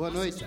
Boa noite.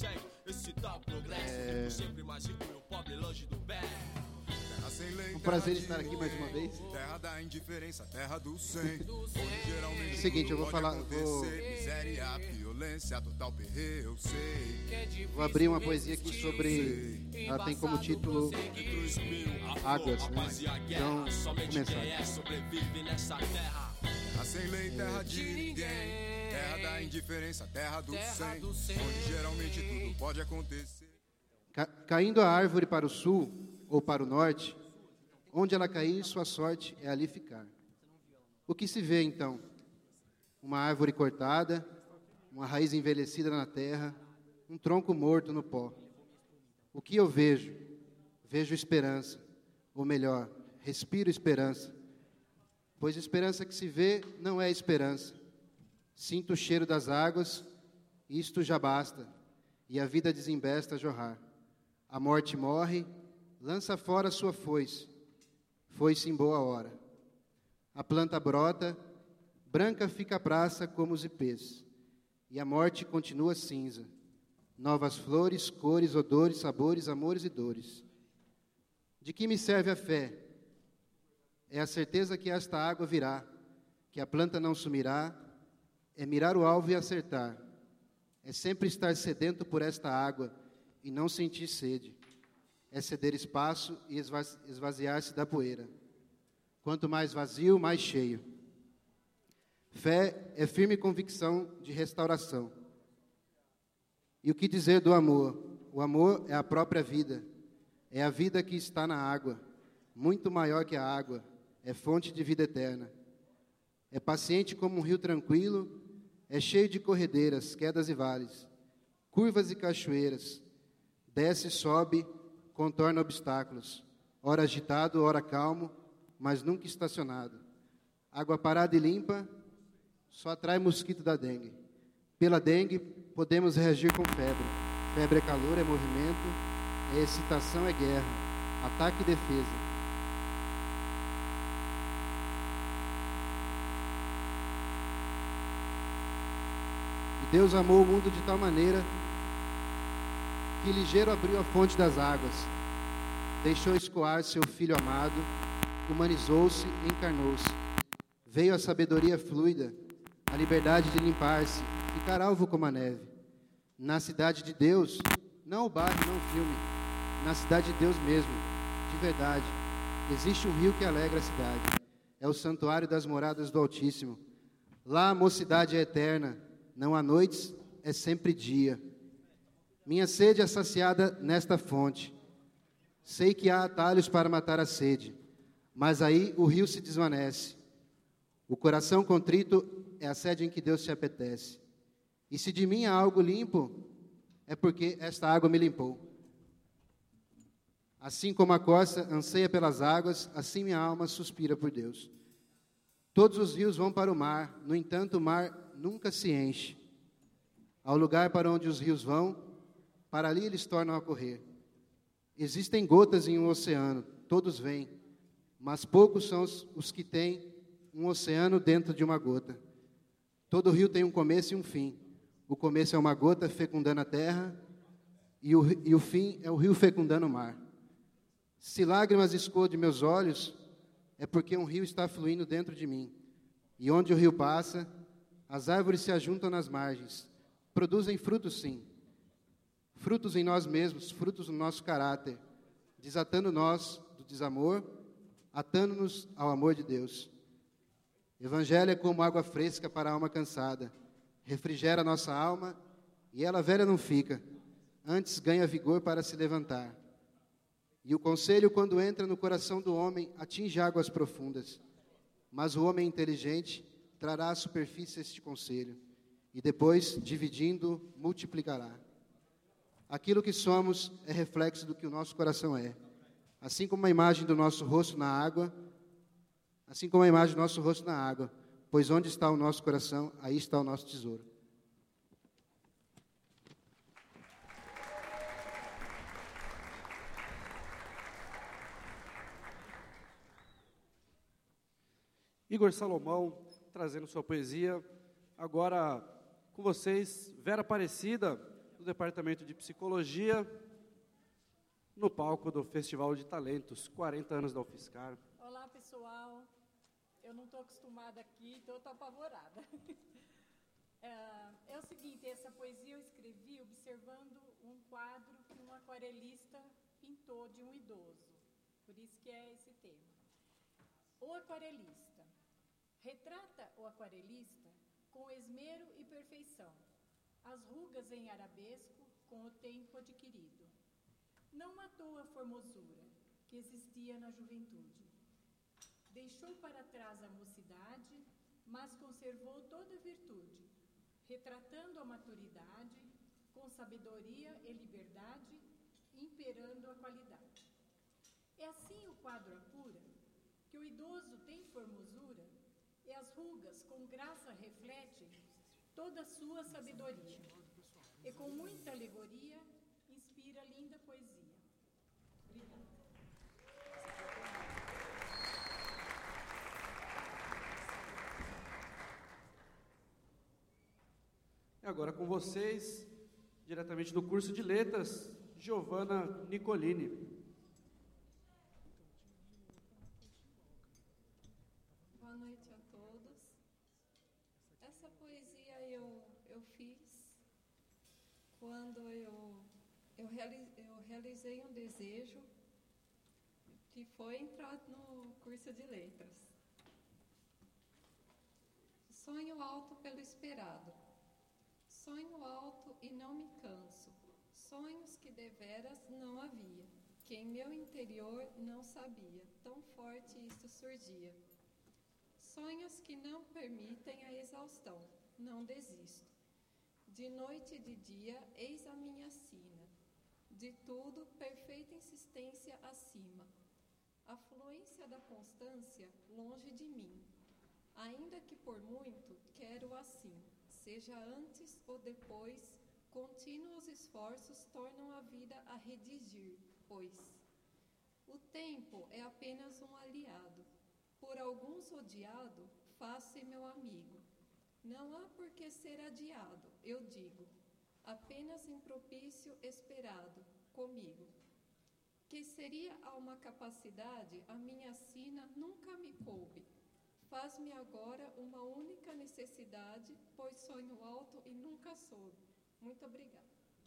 Um prazer estar aqui mais uma vez. Terra da indiferença, terra do sem. É o seguinte, eu vou violência, total perreio, eu sei. Vou abrir uma poesia aqui sobre... Ela tem como título Águas, né? Então, vou começar. Terra sem lei, terra de ninguém. Terra da indiferença, terra do sem. Onde geralmente tudo pode acontecer. Caindo a árvore para o sul ou para o norte, onde ela cair, sua sorte é ali ficar. O que se vê, então? Uma árvore cortada, uma raiz envelhecida na terra, um tronco morto no pó. O que eu vejo? Vejo esperança, ou melhor, respiro esperança, pois esperança que se vê não é esperança. Sinto o cheiro das águas, isto já basta, e a vida desembesta a jorrar. A morte morre, lança fora sua foice, foice em boa hora. A planta brota, branca fica a praça como os ipês, e a morte continua cinza. Novas flores, cores, odores, sabores, amores e dores. De que me serve a fé? É a certeza que esta água virá, que a planta não sumirá, é mirar o alvo e acertar. É sempre estar sedento por esta água e não sentir sede. É ceder espaço e esvaziar-se da poeira. Quanto mais vazio, mais cheio. Fé é firme convicção de restauração. E o que dizer do amor? O amor é a própria vida. É a vida que está na água, muito maior que a água. É fonte de vida eterna. É paciente como um rio tranquilo, é cheio de corredeiras, quedas e vales, curvas e cachoeiras. Desce, sobe, contorna obstáculos, ora agitado, ora calmo, mas nunca estacionado. Água parada e limpa, só atrai mosquito da dengue. Pela dengue, podemos reagir com febre. Febre é calor, é movimento, é excitação, é guerra, ataque e defesa. E Deus amou o mundo de tal maneira que ligeiro abriu a fonte das águas, deixou escoar seu Filho amado, humanizou-se, encarnou-se. Veio a sabedoria fluida, a liberdade de limpar-se, ficar alvo como a neve. Na cidade de Deus, não o bairro, não o filme, na cidade de Deus mesmo, de verdade, existe um rio que alegra a cidade. É o santuário das moradas do Altíssimo. Lá a mocidade é eterna, não há noites, é sempre dia. Minha sede é saciada nesta fonte. Sei que há atalhos para matar a sede, mas aí o rio se desvanece. O coração contrito é a sede em que Deus se apetece. E se de mim há algo limpo, é porque esta água me limpou. Assim como a corça anseia pelas águas, assim minha alma suspira por Deus. Todos os rios vão para o mar, no entanto o mar nunca se enche. Ao lugar para onde os rios vão, para ali eles tornam a correr. Existem gotas em um oceano, todos vêm, mas poucos são os que têm um oceano dentro de uma gota. Todo rio tem um começo e um fim. O começo é uma gota fecundando a terra, e o fim é o rio fecundando o mar. Se lágrimas escoam de meus olhos, é porque um rio está fluindo dentro de mim. E onde o rio passa, as árvores se ajuntam nas margens. Produzem frutos, sim. Frutos em nós mesmos, frutos no nosso caráter, desatando nós do desamor, atando-nos ao amor de Deus. Evangelho é como água fresca para a alma cansada. Refrigera a nossa alma e ela velha não fica, antes ganha vigor para se levantar. E o conselho, quando entra no coração do homem, atinge águas profundas. Mas o homem inteligente trará à superfície este conselho, e depois, dividindo, multiplicará. Aquilo que somos é reflexo do que o nosso coração é. Assim como a imagem do nosso rosto na água, pois onde está o nosso coração, aí está o nosso tesouro. Igor Salomão, trazendo sua poesia. Agora, com vocês, Vera Aparecida, Departamento de Psicologia, no palco do Festival de Talentos, 40 anos da UFSCar. Olá, pessoal. Eu não estou acostumada aqui, então eu estou apavorada. É o seguinte, essa poesia eu escrevi observando um quadro que um aquarelista pintou de um idoso. Por isso que é esse tema. O aquarelista. Retrata o aquarelista com esmero e perfeição, as rugas em arabesco com o tempo adquirido. Não matou a formosura que existia na juventude. Deixou para trás a mocidade, mas conservou toda a virtude, retratando a maturidade, com sabedoria e liberdade, imperando a qualidade. É assim o quadro apura, que o idoso tem formosura, e as rugas com graça refletem toda a sua sabedoria, e com muita alegoria inspira linda poesia. Obrigada. E agora com vocês, diretamente do curso de Letras, Giovana Nicolini. Boa noite a todos. Essa poesia eu fiz quando eu realizei um desejo, que foi entrar no curso de Letras. Sonho alto pelo esperado. Sonho alto e não me canso, sonhos que deveras não havia, que em meu interior não sabia, tão forte isto surgia. Sonhos que não permitem a exaustão, não desisto. De noite e de dia, eis a minha sina, de tudo, perfeita insistência acima. A fluência da constância, longe de mim, ainda que por muito, quero assim. Seja antes ou depois, contínuos esforços tornam a vida a redigir, pois o tempo é apenas um aliado, por alguns odiado, faz-se meu amigo. Não há por que ser adiado, eu digo, apenas impropício esperado, comigo. Que seria a uma capacidade, a minha sina nunca me coube. Faz-me agora uma única necessidade, pois sonho alto e nunca soube. Muito obrigada.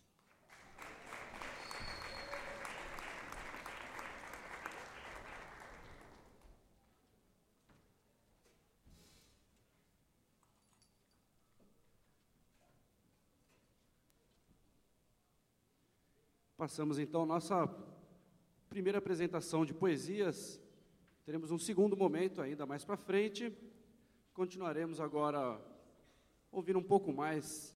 Passamos então a nossa primeira apresentação de poesias. Teremos um segundo momento ainda mais para frente. Continuaremos agora ouvindo um pouco mais